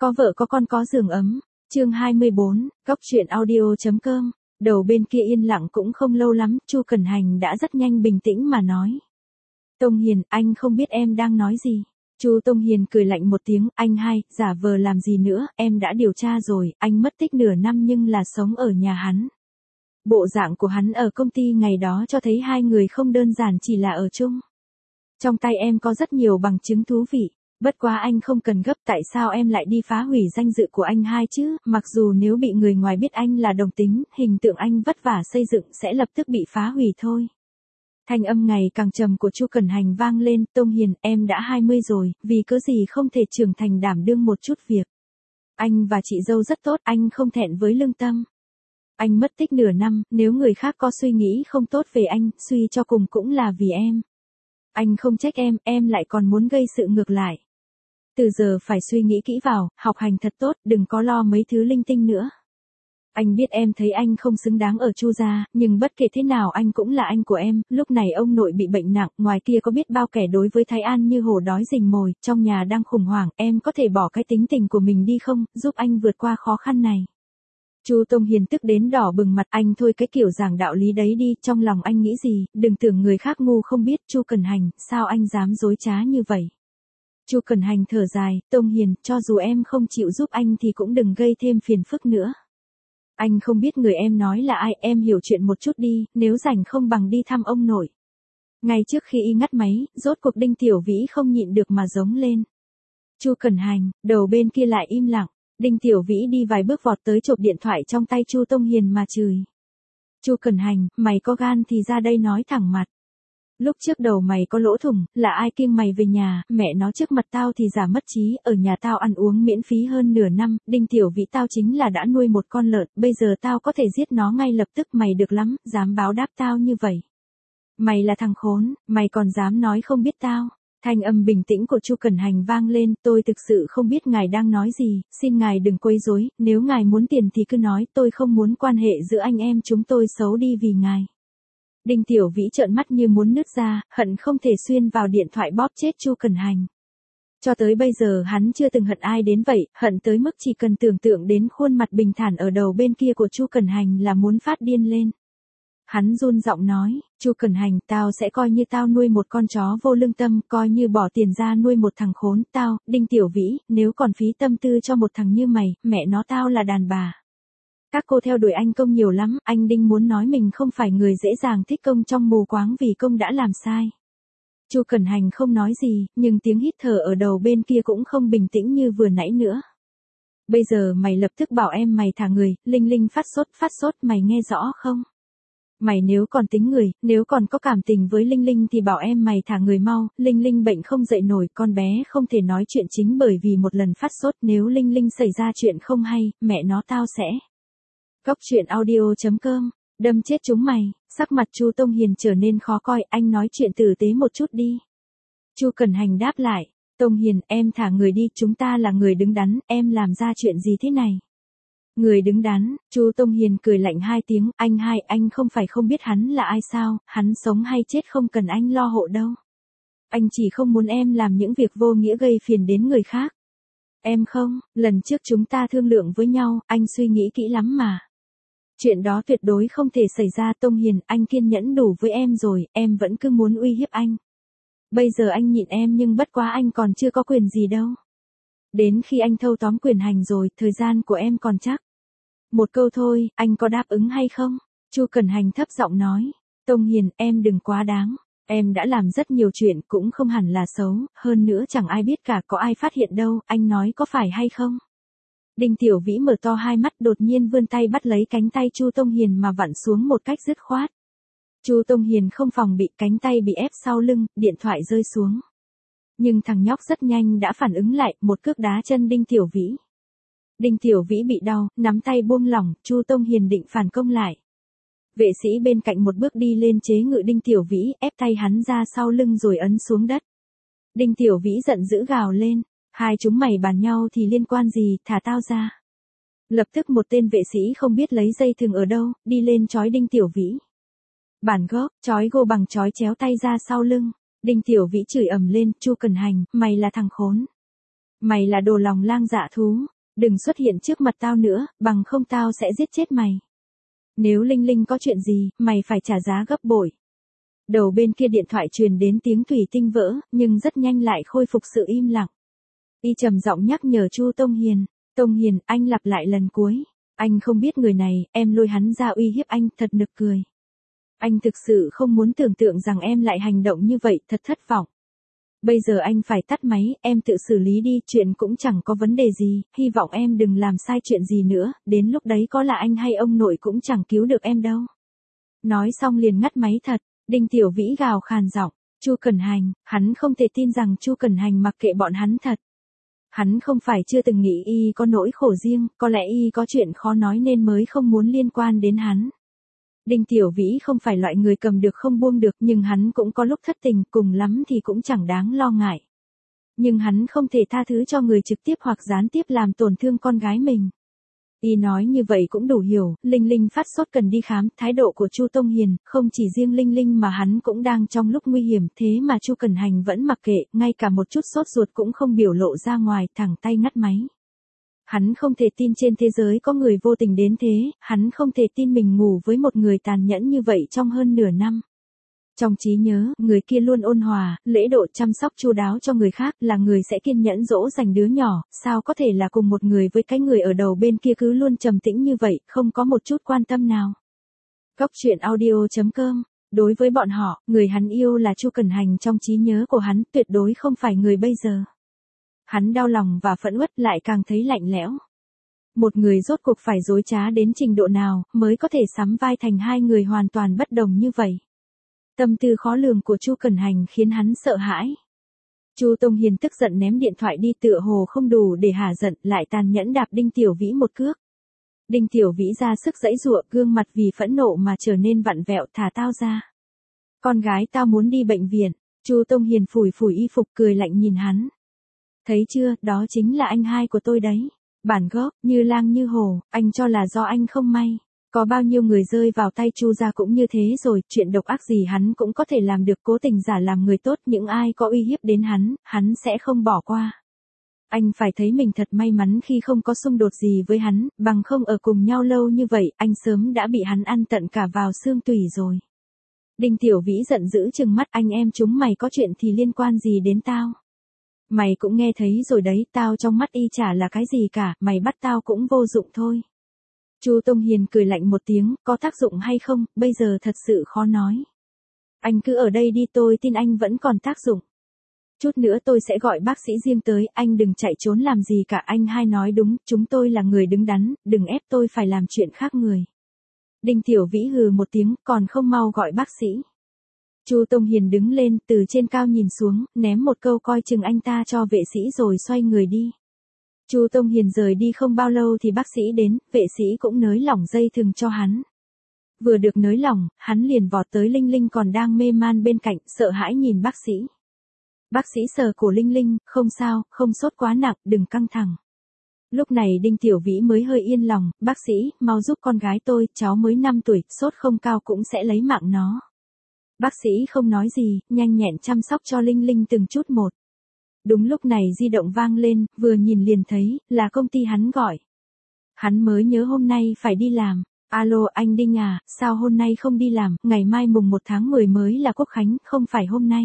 Có vợ có con có giường ấm. Chương 24, Góc truyện audio.com. Đầu bên kia yên lặng cũng không lâu lắm, Chu Cẩn Hành đã rất nhanh bình tĩnh mà nói. Tông Hiền, anh không biết em đang nói gì. Chu Tông Hiền cười lạnh một tiếng, anh hai, giả vờ làm gì nữa, em đã điều tra rồi, anh mất tích nửa năm nhưng là sống ở nhà hắn. Bộ dạng của hắn ở công ty ngày đó cho thấy hai người không đơn giản chỉ là ở chung. Trong tay em có rất nhiều bằng chứng thú vị. Bất quá anh không cần gấp, tại sao em lại đi phá hủy danh dự của anh hai chứ, mặc dù nếu bị người ngoài biết anh là đồng tính, hình tượng anh vất vả xây dựng sẽ lập tức bị phá hủy thôi. Thanh âm ngày càng trầm của Chu Cẩn Hành vang lên, Tông Hiền, em đã 20 rồi, vì cớ gì không thể trưởng thành đảm đương một chút việc. Anh và chị dâu rất tốt, anh không thẹn với lương tâm. Anh mất tích nửa năm, nếu người khác có suy nghĩ không tốt về anh, suy cho cùng cũng là vì em. Anh không trách em lại còn muốn gây sự ngược lại. Từ giờ phải suy nghĩ kỹ vào, học hành thật tốt, đừng có lo mấy thứ linh tinh nữa. Anh biết em thấy anh không xứng đáng ở Chu gia, nhưng bất kể thế nào anh cũng là anh của em, lúc này ông nội bị bệnh nặng, ngoài kia có biết bao kẻ đối với Thái An như hổ đói rình mồi, trong nhà đang khủng hoảng, em có thể bỏ cái tính tình của mình đi không, giúp anh vượt qua khó khăn này. Chu Tông Hiền tức đến đỏ bừng mặt, anh thôi cái kiểu giảng đạo lý đấy đi, trong lòng anh nghĩ gì, đừng tưởng người khác ngu không biết. Chu Cẩn Hành, sao anh dám dối trá như vậy? Chu Cẩn Hành thở dài, Tông Hiền, cho dù em không chịu giúp anh thì cũng đừng gây thêm phiền phức nữa. Anh không biết người em nói là ai, em hiểu chuyện một chút đi, nếu rảnh không bằng đi thăm ông nội. Ngay trước khi y ngắt máy, rốt cuộc Đinh Tiểu Vĩ không nhịn được mà giống lên. Chu Cẩn Hành, đầu bên kia lại im lặng. Đinh Tiểu Vĩ đi vài bước vọt tới chộp điện thoại trong tay Chu Tông Hiền mà chửi. Chu Cẩn Hành, mày có gan thì ra đây nói thẳng mặt. Lúc trước đầu mày có lỗ thủng, là ai kiêng mày về nhà, mẹ nó trước mặt tao thì giả mất trí, ở nhà tao ăn uống miễn phí hơn nửa năm, Đinh Tiểu Vĩ tao chính là đã nuôi một con lợn, bây giờ tao có thể giết nó ngay lập tức, mày được lắm, dám báo đáp tao như vậy. Mày là thằng khốn, mày còn dám nói không biết tao. Thanh âm bình tĩnh của Chu Cẩn Hành vang lên, tôi thực sự không biết ngài đang nói gì, xin ngài đừng quấy rối, nếu ngài muốn tiền thì cứ nói, tôi không muốn quan hệ giữa anh em chúng tôi xấu đi vì ngài. Đinh Tiểu Vĩ trợn mắt như muốn nứt ra, hận không thể xuyên vào điện thoại bóp chết Chu Cẩn Hành. Cho tới bây giờ hắn chưa từng hận ai đến vậy, hận tới mức chỉ cần tưởng tượng đến khuôn mặt bình thản ở đầu bên kia của Chu Cẩn Hành là muốn phát điên lên. Hắn run giọng nói, Chu Cẩn Hành, tao sẽ coi như tao nuôi một con chó vô lương tâm, coi như bỏ tiền ra nuôi một thằng khốn, tao, Đinh Tiểu Vĩ, nếu còn phí tâm tư cho một thằng như mày, mẹ nó tao là đàn bà. Các cô theo đuổi anh Công nhiều lắm, anh Đinh muốn nói mình không phải người dễ dàng thích Công trong mù quáng vì Công đã làm sai. Chu Cẩn Hành không nói gì, nhưng tiếng hít thở ở đầu bên kia cũng không bình tĩnh như vừa nãy nữa. Bây giờ mày lập tức bảo em mày thả người, Linh Linh phát sốt, mày nghe rõ không? Mày nếu còn tính người, nếu còn có cảm tình với Linh Linh thì bảo em mày thả người mau, Linh Linh bệnh không dậy nổi, con bé không thể nói chuyện chính bởi vì một lần phát sốt, nếu Linh Linh xảy ra chuyện không hay, mẹ nó tao sẽ. Góc truyện audio.com, đâm chết chúng mày, sắc mặt Chu Tông Hiền trở nên khó coi, anh nói chuyện tử tế một chút đi. Chu Cẩn Hành đáp lại, Tông Hiền, em thả người đi, chúng ta là người đứng đắn, em làm ra chuyện gì thế này? Người đứng đắn, Chu Tông Hiền cười lạnh hai tiếng, anh hai, anh không phải không biết hắn là ai sao, hắn sống hay chết không cần anh lo hộ đâu. Anh chỉ không muốn em làm những việc vô nghĩa gây phiền đến người khác. Em không, lần trước chúng ta thương lượng với nhau, anh suy nghĩ kỹ lắm mà. Chuyện đó tuyệt đối không thể xảy ra. Tông Hiền, anh kiên nhẫn đủ với em rồi, em vẫn cứ muốn uy hiếp anh. Bây giờ anh nhịn em nhưng bất quá anh còn chưa có quyền gì đâu. Đến khi anh thâu tóm quyền hành rồi, thời gian của em còn chắc. Một câu thôi, anh có đáp ứng hay không? Chu Cẩn Hành thấp giọng nói. Tông Hiền, em đừng quá đáng. Em đã làm rất nhiều chuyện, cũng không hẳn là xấu, hơn nữa chẳng ai biết cả, có ai phát hiện đâu, anh nói có phải hay không? Đinh Tiểu Vĩ mở to hai mắt, đột nhiên vươn tay bắt lấy cánh tay Chu Tông Hiền mà vặn xuống một cách dứt khoát. Chu Tông Hiền không phòng bị, cánh tay bị ép sau lưng, điện thoại rơi xuống. Nhưng thằng nhóc rất nhanh đã phản ứng lại, một cước đá chân Đinh Tiểu Vĩ. Đinh Tiểu Vĩ bị đau, nắm tay buông lỏng, Chu Tông Hiền định phản công lại. Vệ sĩ bên cạnh một bước đi lên chế ngự Đinh Tiểu Vĩ, ép tay hắn ra sau lưng rồi ấn xuống đất. Đinh Tiểu Vĩ giận dữ gào lên, hai chúng mày bàn nhau thì liên quan gì, thả tao ra. Lập tức một tên vệ sĩ không biết lấy dây thừng ở đâu, đi lên trói Đinh Tiểu Vĩ. Bản gốc, trói gô bằng trói chéo tay ra sau lưng. Đinh Tiểu Vĩ chửi ầm lên, Chu Cẩn Hành, mày là thằng khốn. Mày là đồ lòng lang dạ thú, đừng xuất hiện trước mặt tao nữa, bằng không tao sẽ giết chết mày. Nếu Linh Linh có chuyện gì, mày phải trả giá gấp bội. Đầu bên kia điện thoại truyền đến tiếng thủy tinh vỡ, nhưng rất nhanh lại khôi phục sự im lặng. Y trầm giọng nhắc nhở Chu Tông Hiền. Tông Hiền, anh lặp lại lần cuối. Anh không biết người này, em lôi hắn ra uy hiếp anh, thật nực cười. Anh thực sự không muốn tưởng tượng rằng em lại hành động như vậy, thật thất vọng. Bây giờ anh phải tắt máy, em tự xử lý đi, chuyện cũng chẳng có vấn đề gì, hy vọng em đừng làm sai chuyện gì nữa, đến lúc đấy có là anh hay ông nội cũng chẳng cứu được em đâu. Nói xong liền ngắt máy thật, Đinh Tiểu Vĩ gào khàn giọng, Chu Cẩn Hành, hắn không thể tin rằng Chu Cẩn Hành mặc kệ bọn hắn thật. Hắn không phải chưa từng nghĩ y có nỗi khổ riêng, có lẽ y có chuyện khó nói nên mới không muốn liên quan đến hắn. Đinh Tiểu Vĩ không phải loại người cầm được không buông được, nhưng hắn cũng có lúc thất tình, cùng lắm thì cũng chẳng đáng lo ngại. Nhưng hắn không thể tha thứ cho người trực tiếp hoặc gián tiếp làm tổn thương con gái mình. Y nói như vậy cũng đủ hiểu, Linh Linh phát sốt cần đi khám, thái độ của Chu Tông Hiền, không chỉ riêng Linh Linh mà hắn cũng đang trong lúc nguy hiểm, thế mà Chu Cẩn Hành vẫn mặc kệ, ngay cả một chút sốt ruột cũng không biểu lộ ra ngoài, thẳng tay ngắt máy. Hắn không thể tin trên thế giới có người vô tình đến thế, hắn không thể tin mình ngủ với một người tàn nhẫn như vậy trong hơn nửa năm. Trong trí nhớ, người kia luôn ôn hòa, lễ độ chăm sóc chu đáo cho người khác, là người sẽ kiên nhẫn dỗ dành đứa nhỏ, sao có thể là cùng một người với cái người ở đầu bên kia cứ luôn trầm tĩnh như vậy, không có một chút quan tâm nào. Góc truyện audio.com. Đối với bọn họ, người hắn yêu là Chu Cẩn Hành trong trí nhớ của hắn, tuyệt đối không phải người bây giờ. Hắn đau lòng và phẫn uất, lại càng thấy lạnh lẽo. Một người rốt cuộc phải dối trá đến trình độ nào mới có thể sắm vai thành hai người hoàn toàn bất đồng như vậy. Tâm tư khó lường của Chu Cẩn Hành khiến hắn sợ hãi. Chu Tông Hiền tức giận ném điện thoại đi, tựa hồ không đủ để hả giận, lại tàn nhẫn đạp Đinh Tiểu Vĩ một cước. Đinh Tiểu Vĩ ra sức giãy giụa, gương mặt vì phẫn nộ mà trở nên vặn vẹo, thả tao ra. Con gái tao muốn đi bệnh viện. Chu Tông Hiền phủi phủi y phục, cười lạnh nhìn hắn. Thấy chưa, đó chính là anh hai của tôi đấy. Bản gốc, như lang như hổ, anh cho là do anh không may. Có bao nhiêu người rơi vào tay Chu gia cũng như thế rồi, chuyện độc ác gì hắn cũng có thể làm được, cố tình giả làm người tốt, những ai có uy hiếp đến hắn sẽ không bỏ qua. Anh phải thấy mình thật may mắn khi không có xung đột gì với hắn, bằng không ở cùng nhau lâu như vậy, anh sớm đã bị hắn ăn tận cả vào xương tủy rồi. Đinh Tiểu Vĩ giận dữ trừng mắt, anh em chúng mày có chuyện thì liên quan gì đến tao? Mày cũng nghe thấy rồi đấy, tao trong mắt y chả là cái gì cả, mày bắt tao cũng vô dụng thôi. Chu Tông Hiền cười lạnh một tiếng, có tác dụng hay không, bây giờ thật sự khó nói. Anh cứ ở đây đi, tôi tin anh vẫn còn tác dụng. Chút nữa tôi sẽ gọi bác sĩ riêng tới, anh đừng chạy trốn làm gì cả, anh hai nói đúng, chúng tôi là người đứng đắn, đừng ép tôi phải làm chuyện khác người. Đinh Tiểu Vĩ hừ một tiếng, còn không mau gọi bác sĩ. Chu Tông Hiền đứng lên, từ trên cao nhìn xuống, ném một câu coi chừng anh ta cho vệ sĩ rồi xoay người đi. Chu Tông Hiền rời đi không bao lâu thì bác sĩ đến, vệ sĩ cũng nới lỏng dây thừng cho hắn. Vừa được nới lỏng, hắn liền vọt tới Linh Linh còn đang mê man bên cạnh, sợ hãi nhìn bác sĩ. Bác sĩ sờ cổ Linh Linh, không sao, không sốt quá nặng, đừng căng thẳng. Lúc này Đinh Tiểu Vĩ mới hơi yên lòng, bác sĩ, mau giúp con gái tôi, cháu mới 5 tuổi, sốt không cao cũng sẽ lấy mạng nó. Bác sĩ không nói gì, nhanh nhẹn chăm sóc cho Linh Linh từng chút một. Đúng lúc này di động vang lên, vừa nhìn liền thấy, là công ty hắn gọi. Hắn mới nhớ hôm nay phải đi làm. Alo anh Đinh à, sao hôm nay không đi làm, ngày mai mùng 1 tháng 10 mới là Quốc Khánh, không phải hôm nay.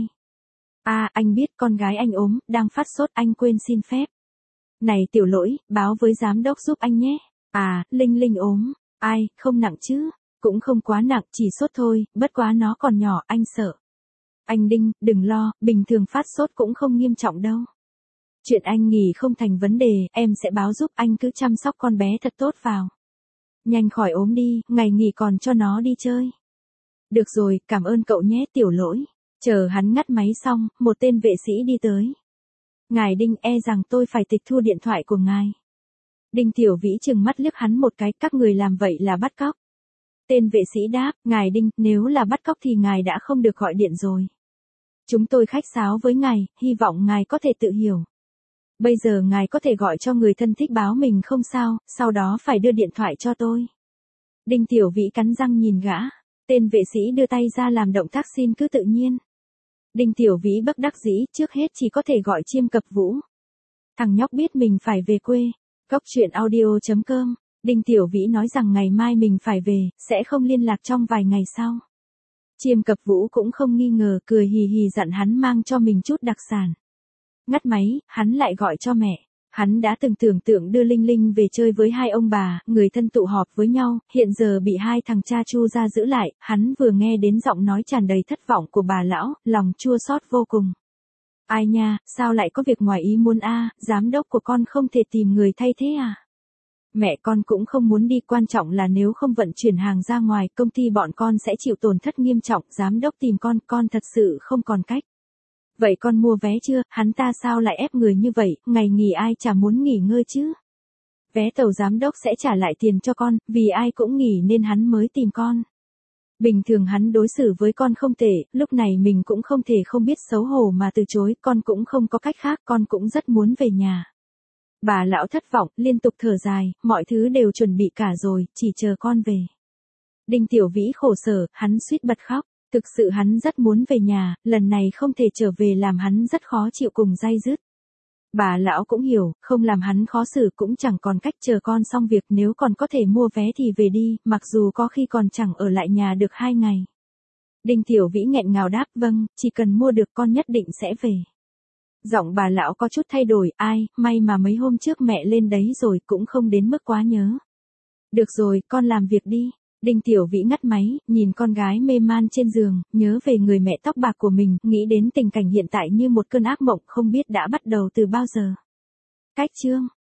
À, anh biết con gái anh ốm, đang phát sốt, anh quên xin phép. Này Tiểu Lỗi, báo với giám đốc giúp anh nhé. À, Linh Linh ốm, ai, không nặng chứ, cũng không quá nặng, chỉ sốt thôi, bất quá nó còn nhỏ, anh sợ. Anh Đinh, đừng lo, bình thường phát sốt cũng không nghiêm trọng đâu. Chuyện anh nghỉ không thành vấn đề, em sẽ báo giúp, anh cứ chăm sóc con bé thật tốt vào. Nhanh khỏi ốm đi, ngày nghỉ còn cho nó đi chơi. Được rồi, cảm ơn cậu nhé Tiểu Lỗi. Chờ hắn ngắt máy xong, một tên vệ sĩ đi tới. Ngài Đinh, e rằng tôi phải tịch thu điện thoại của ngài. Đinh Tiểu Vĩ trừng mắt liếc hắn một cái, các người làm vậy là bắt cóc. Tên vệ sĩ đáp, ngài Đinh, nếu là bắt cóc thì ngài đã không được gọi điện rồi. Chúng tôi khách sáo với ngài, hy vọng ngài có thể tự hiểu. Bây giờ ngài có thể gọi cho người thân thích báo mình không sao, sau đó phải đưa điện thoại cho tôi. Đinh Tiểu Vĩ cắn răng nhìn gã. Tên vệ sĩ đưa tay ra làm động tác xin cứ tự nhiên. Đinh Tiểu Vĩ bất đắc dĩ, trước hết chỉ có thể gọi Chiêm Cập Vũ. Thằng nhóc biết mình phải về quê. Cóc truyện audio.com. Đinh Tiểu Vĩ nói rằng ngày mai mình phải về, sẽ không liên lạc trong vài ngày sau. Chiêm Cập Vũ cũng không nghi ngờ, cười hì hì dặn hắn mang cho mình chút đặc sản. Ngắt máy, hắn lại gọi cho mẹ. Hắn đã từng tưởng tượng đưa Linh Linh về chơi với hai ông bà, người thân tụ họp với nhau, hiện giờ bị hai thằng cha Chu ra giữ lại, hắn vừa nghe đến giọng nói tràn đầy thất vọng của bà lão, lòng chua xót vô cùng. Ai nha, sao lại có việc ngoài ý muốn a, giám đốc của con không thể tìm người thay thế à? Mẹ con cũng không muốn đi, quan trọng là nếu không vận chuyển hàng ra ngoài, công ty bọn con sẽ chịu tổn thất nghiêm trọng, giám đốc tìm con thật sự không còn cách. Vậy con mua vé chưa, hắn ta sao lại ép người như vậy, ngày nghỉ ai chả muốn nghỉ ngơi chứ. Vé tàu giám đốc sẽ trả lại tiền cho con, vì ai cũng nghỉ nên hắn mới tìm con. Bình thường hắn đối xử với con không tệ, lúc này mình cũng không thể không biết xấu hổ mà từ chối, con cũng không có cách khác, con cũng rất muốn về nhà. Bà lão thất vọng, liên tục thở dài, mọi thứ đều chuẩn bị cả rồi, chỉ chờ con về. Đinh Tiểu Vĩ khổ sở, hắn suýt bật khóc. Thực sự hắn rất muốn về nhà, lần này không thể trở về làm hắn rất khó chịu cùng day dứt. Bà lão cũng hiểu, không làm hắn khó xử cũng chẳng còn cách, chờ con xong việc, nếu còn có thể mua vé thì về đi, mặc dù có khi còn chẳng ở lại nhà được 2 ngày. Đinh Tiểu Vĩ nghẹn ngào đáp vâng, chỉ cần mua được con nhất định sẽ về. Giọng bà lão có chút thay đổi, ai, may mà mấy hôm trước mẹ lên đấy rồi, cũng không đến mức quá nhớ. Được rồi, con làm việc đi. Đinh Tiểu Vĩ ngắt máy, nhìn con gái mê man trên giường, nhớ về người mẹ tóc bạc của mình, nghĩ đến tình cảnh hiện tại như một cơn ác mộng không biết đã bắt đầu từ bao giờ. Cách chương